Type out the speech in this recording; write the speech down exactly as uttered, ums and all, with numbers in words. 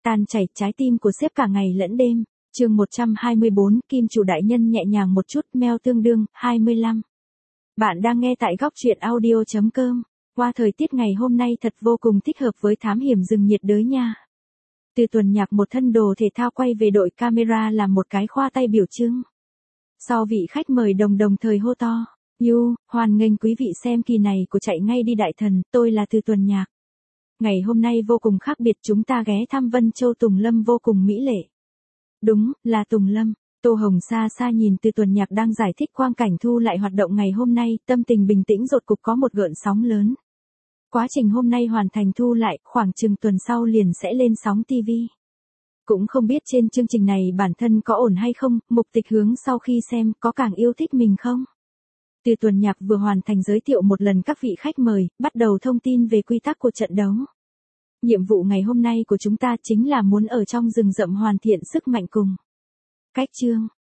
tan chảy trái tim của sếp cả ngày lẫn đêm. Chương một trăm hai mươi bốn, Kim chủ đại nhân nhẹ nhàng một chút, mail tương đương, hai mươi lăm. Bạn đang nghe tại góc truyện audio chấm com. Qua thời tiết ngày hôm nay thật vô cùng thích hợp với thám hiểm rừng nhiệt đới nha. Từ Tuần Nhạc một thân đồ thể thao quay về đội camera làm một cái khoa tay biểu trưng. Sau vị khách mời đồng đồng thời hô to, "Yu, hoan nghênh quý vị xem kỳ này của Chạy Ngay Đi Đại Thần, tôi là Từ Tuần Nhạc. Ngày hôm nay vô cùng khác biệt, chúng ta ghé thăm Vân Châu Tùng Lâm vô cùng mỹ lệ." Đúng, là Tùng Lâm. Tô Hồng xa xa nhìn Từ Tuần Nhạc đang giải thích quang cảnh thu lại hoạt động ngày hôm nay, tâm tình bình tĩnh rột cục có một gợn sóng lớn. Quá trình hôm nay hoàn thành thu lại, khoảng chừng tuần sau liền sẽ lên sóng ti vi. Cũng không biết trên chương trình này bản thân có ổn hay không, Mục Tịch Hướng sau khi xem có càng yêu thích mình không? Từ Tuần Nhạc vừa hoàn thành giới thiệu một lần các vị khách mời, bắt đầu thông tin về quy tắc của trận đấu. Nhiệm vụ ngày hôm nay của chúng ta chính là muốn ở trong rừng rậm hoàn thiện sức mạnh cùng cách chương.